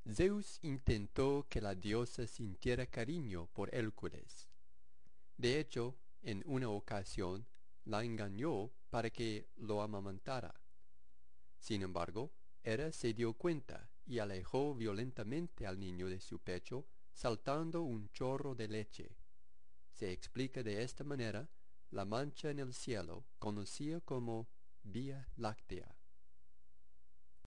Zeus intentó que la diosa sintiera cariño por Hércules. De hecho, en una ocasión la engañó para que lo amamantara. Sin embargo, Hera se dio cuenta y alejó violentamente al niño de su pecho, saltando un chorro de leche. Se explica de esta manera la mancha en el cielo, conocida como Vía Láctea.